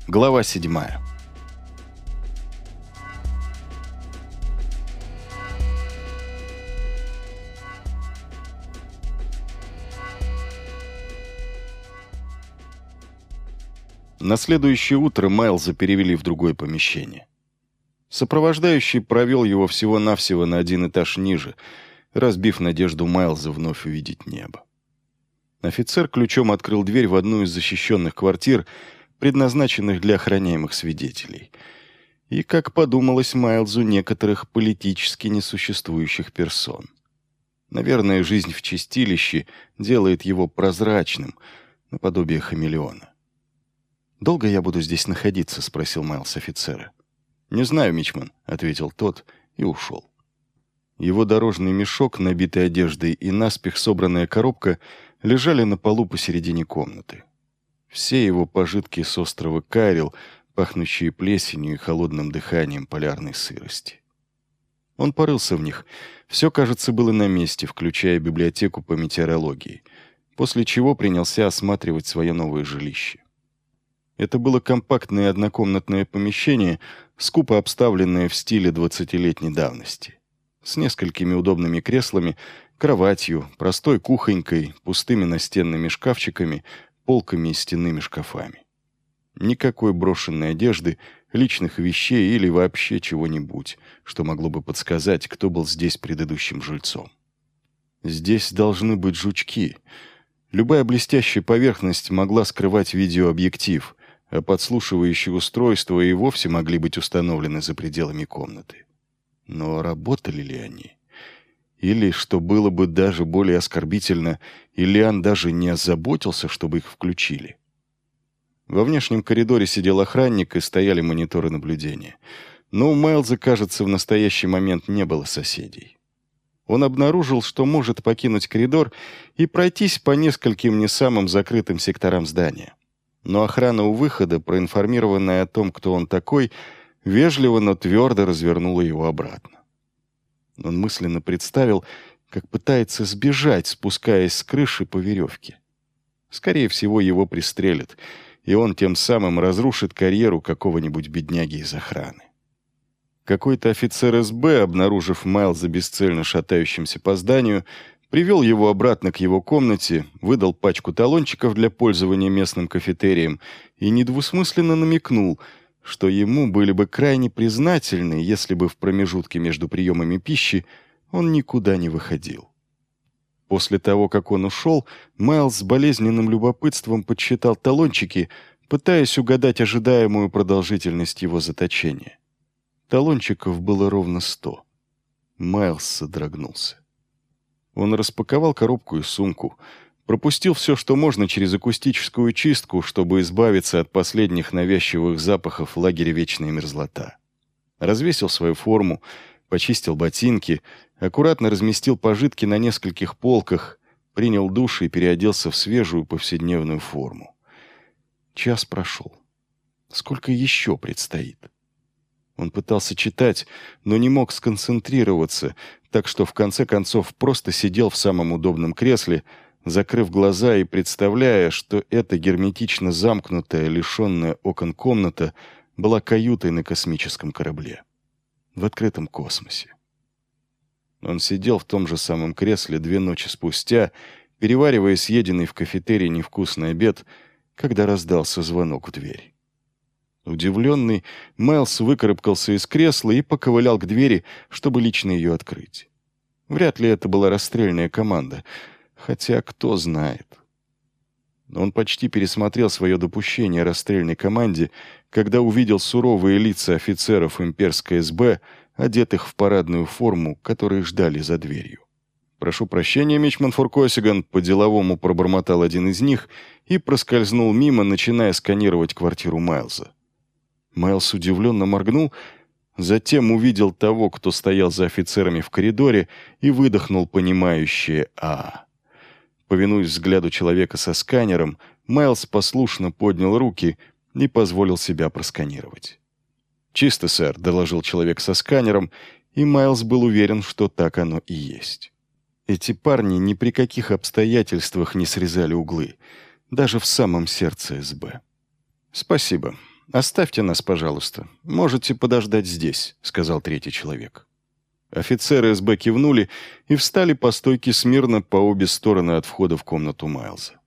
Глава 7. На следующее утро Майлза перевели в другое помещение. Сопровождающий провел его всего-навсего на один этаж ниже, разбив надежду Майлза вновь увидеть небо. Офицер ключом открыл дверь в одну из защищенных квартир, предназначенных для охраняемых свидетелей, и, как подумалось Майлзу, некоторых политически несуществующих персон. Наверное, жизнь в чистилище делает его прозрачным, наподобие хамелеона. «Долго я буду здесь находиться?» — спросил Майлз офицера. «Не знаю, мичман», — ответил тот и ушел. Его дорожный мешок, набитый одеждой, и наспех собранная коробка лежали на полу посередине комнаты. Все его пожитки с острова Кайрил, пахнущие плесенью и холодным дыханием полярной сырости. Он порылся в них. Все, кажется, было на месте, включая библиотеку по метеорологии, после чего принялся осматривать свое новое жилище. Это было компактное однокомнатное помещение, скупо обставленное в стиле 20-летней давности, с несколькими удобными креслами, кроватью, простой кухонькой, пустыми настенными шкафчиками, полками и стенными шкафами. Никакой брошенной одежды, личных вещей или вообще чего-нибудь, что могло бы подсказать, кто был здесь предыдущим жильцом. Здесь должны быть жучки. Любая блестящая поверхность могла скрывать видеообъектив, а подслушивающие устройства и вовсе могли быть установлены за пределами комнаты. Но работали ли они? Или, что было бы даже более оскорбительно, Ильян даже не озаботился, чтобы их включили. Во внешнем коридоре сидел охранник и стояли мониторы наблюдения. Но у Майлза, кажется, в настоящий момент не было соседей. Он обнаружил, что может покинуть коридор и пройтись по нескольким не самым закрытым секторам здания. Но охрана у выхода, проинформированная о том, кто он такой, вежливо, но твердо развернула его обратно. Он мысленно представил, как пытается сбежать, спускаясь с крыши по веревке. Скорее всего, его пристрелят, и он тем самым разрушит карьеру какого-нибудь бедняги из охраны. Какой-то офицер СБ, обнаружив Майлза бесцельно шатающимся по зданию, привел его обратно к его комнате, выдал пачку талончиков для пользования местным кафетерием и недвусмысленно намекнул, что ему были бы крайне признательны, если бы в промежутке между приемами пищи он никуда не выходил. После того, как он ушел, Майлз с болезненным любопытством подсчитал талончики, пытаясь угадать ожидаемую продолжительность его заточения. Талончиков было ровно 100. Майлз содрогнулся. Он распаковал коробку и сумку, пропустил все, что можно, через акустическую чистку, чтобы избавиться от последних навязчивых запахов лагеря «Вечная мерзлота». Развесил свою форму, почистил ботинки, аккуратно разместил пожитки на нескольких полках, принял душ и переоделся в свежую повседневную форму. Час прошел. Сколько еще предстоит? Он пытался читать, но не мог сконцентрироваться, так что в конце концов просто сидел в самом удобном кресле, закрыв глаза и представляя, что эта герметично замкнутая, лишенная окон комната была каютой на космическом корабле. В открытом космосе. Он сидел в том же самом кресле 2 ночи спустя, переваривая съеденный в кафетерии невкусный обед, когда раздался звонок в дверь. Удивленный, Майлз выкарабкался из кресла и поковылял к двери, чтобы лично ее открыть. Вряд ли это была расстрельная команда, хотя кто знает. Он почти пересмотрел свое допущение о расстрельной команде, когда увидел суровые лица офицеров имперской СБ, одетых в парадную форму, которые ждали за дверью. «Прошу прощения, мичман Фуркосиган», по-деловому пробормотал один из них и проскользнул мимо, начиная сканировать квартиру Майлза. Майлз удивленно моргнул, затем увидел того, кто стоял за офицерами в коридоре, и выдохнул понимающее «А». Повинуясь взгляду человека со сканером, Майлз послушно поднял руки и позволил себя просканировать. «Чисто, сэр», — доложил человек со сканером, и Майлз был уверен, что так оно и есть. Эти парни ни при каких обстоятельствах не срезали углы, даже в самом сердце СБ. «Спасибо. Оставьте нас, пожалуйста. Можете подождать здесь», — сказал третий человек. Офицеры СБ кивнули и встали по стойке смирно по обе стороны от входа в комнату Майлза.